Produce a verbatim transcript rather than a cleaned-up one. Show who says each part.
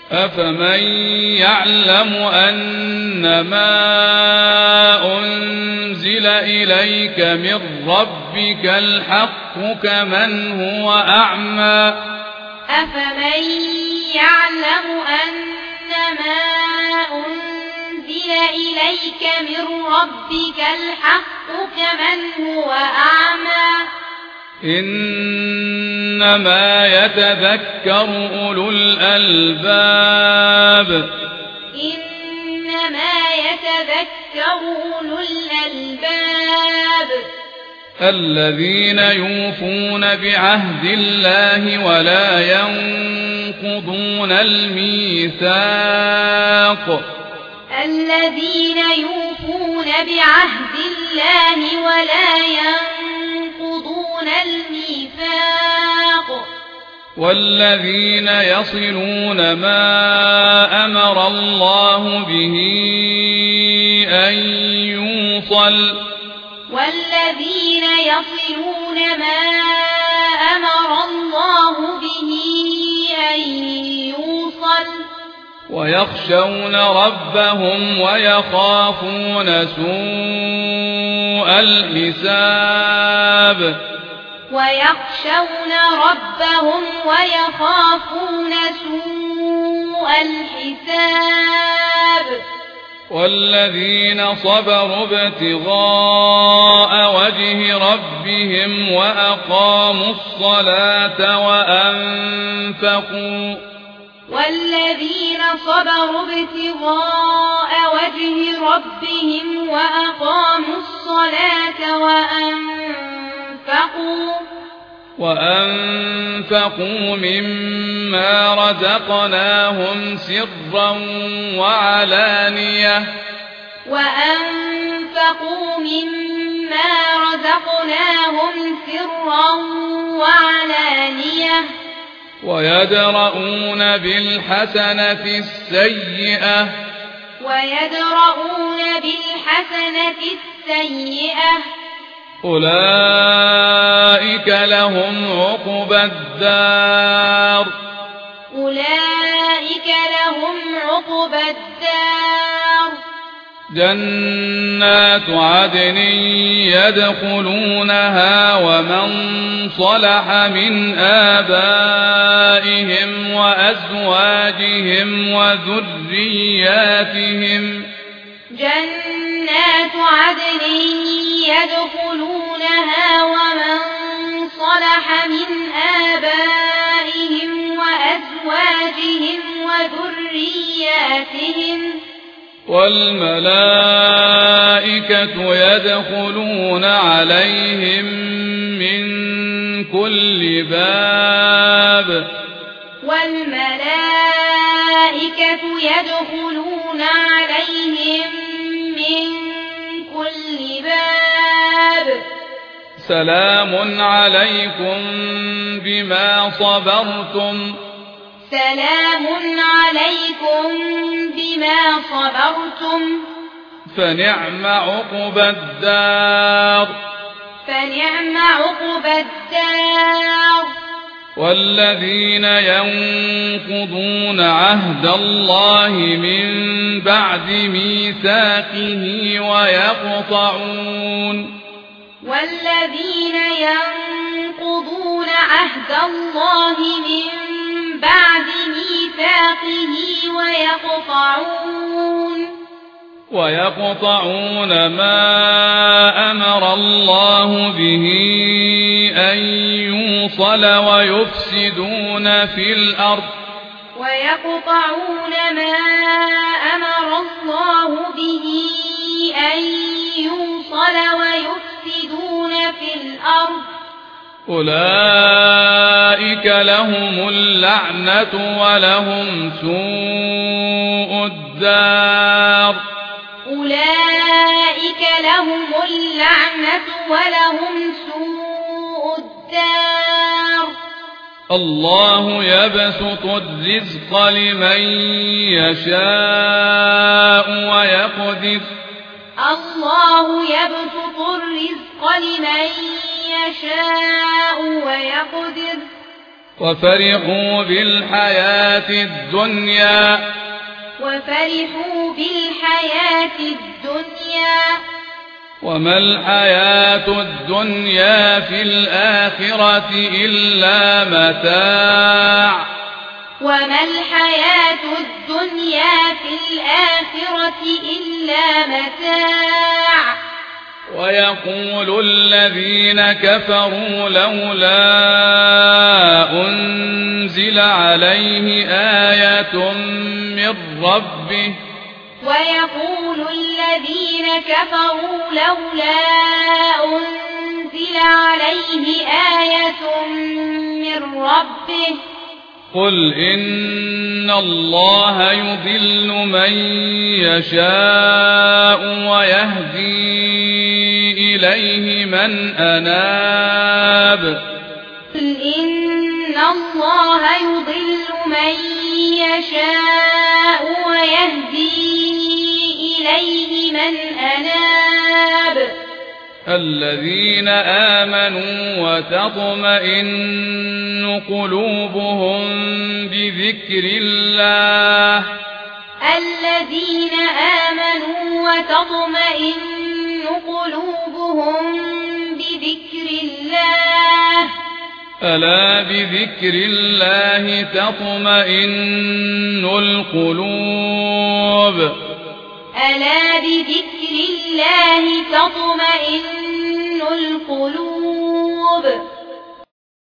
Speaker 1: أفمن يعلم أنما أنزل إليك من ربك الحق كمن هو أعمى
Speaker 2: أفمن يعلم أنما أنزل إليك من ربك الحق كمن هو أعمى
Speaker 1: إنما يتذكر أولو الألباب
Speaker 2: إنما يتذكر أولو الألباب
Speaker 1: الذين يوفون بعهد الله ولا ينقضون الميثاق
Speaker 2: الذين يوفون بعهد الله ولا ينقضون الميثاق
Speaker 1: والذين يصلون ما أمر الله به أن يوصل
Speaker 2: والذين يصلون ما أمر الله به أن يوصل
Speaker 1: ويخشون ربهم ويخافون سوء الحساب
Speaker 2: ويخشون ربهم ويخافون سوء الحساب
Speaker 1: والذين صبروا ابتغاء وجه ربهم وأقاموا الصلاة وأنفقوا
Speaker 2: والذين صبروا ابتغاء وجه ربهم وأقاموا الصلاة وأنفقوا
Speaker 1: وأنفقوا مما رزقناهم سرا وعلانية
Speaker 2: وأنفقوا مما رزقناهم سرا وعلانية
Speaker 1: ويدرؤون بالحسنة السيئة
Speaker 2: ويدرؤون بالحسنة السيئة
Speaker 1: أولئك لهم عقبى الدار
Speaker 2: أولئك لهم عقبى الدار
Speaker 1: جنات عدن يدخلونها ومن صلح من آبائهم وأزواجهم وذرياتهم
Speaker 2: جنات عدن يدخلونها ومن صلح من آبائهم وأزواجهم وذرياتهم
Speaker 1: والملائكة يدخلون عليهم من كل باب
Speaker 2: والملائكة يدخلون عليهم من كل باب
Speaker 1: سلام عليكم بما صبرتم
Speaker 2: سلام عليكم بما صبرتم
Speaker 1: فنعم عقبى الدار
Speaker 2: فنعم عقبى الدار
Speaker 1: والذين ينقضون عهد الله من بعد ميثاقه ويقطعون
Speaker 2: والذين ينقضون عهد الله من بعد ميثاقه ويقطعون
Speaker 1: ويقطعون ما أمر الله به أن يوصل ويفسدون في الأرض
Speaker 2: ويقطعون ما أمر الله به أن يوصل ويفسدون في الأرض
Speaker 1: أولئك لهم اللعنة ولهم سوء الدار
Speaker 2: أولئك لهم اللعنة ولهم سوء الدار
Speaker 1: الله يبسط الرزق لمن يشاء ويقدر
Speaker 2: الله يبسط الرزق لمن يشاء ويقدر
Speaker 1: وفرحوا بالحياة الدنيا
Speaker 2: وفرحوا بالحياة الدنيا
Speaker 1: وما الحياة الدنيا في الآخرة إلا متاع
Speaker 2: وما الحياة الدنيا في الآخرة إلا متاع
Speaker 1: ويقول الذين كفروا لولا أنزل عليه آية من ربه
Speaker 2: ويقول الذين كفروا لولا أنزل عليه آية من ربه
Speaker 1: قل إن الله يضل من يشاء ويهدي إليه من أناب
Speaker 2: قل إن الله يضل من يشاء ويهدي إليه من أناب
Speaker 1: الذين آمنوا وتطمئن قلوبهم بذكر الله
Speaker 2: الذين آمنوا وتطمئن قلوبهم بذكر الله
Speaker 1: ألا بذكر الله تطمئن القلوب
Speaker 2: ألا بذكر الله تطمئن القلوب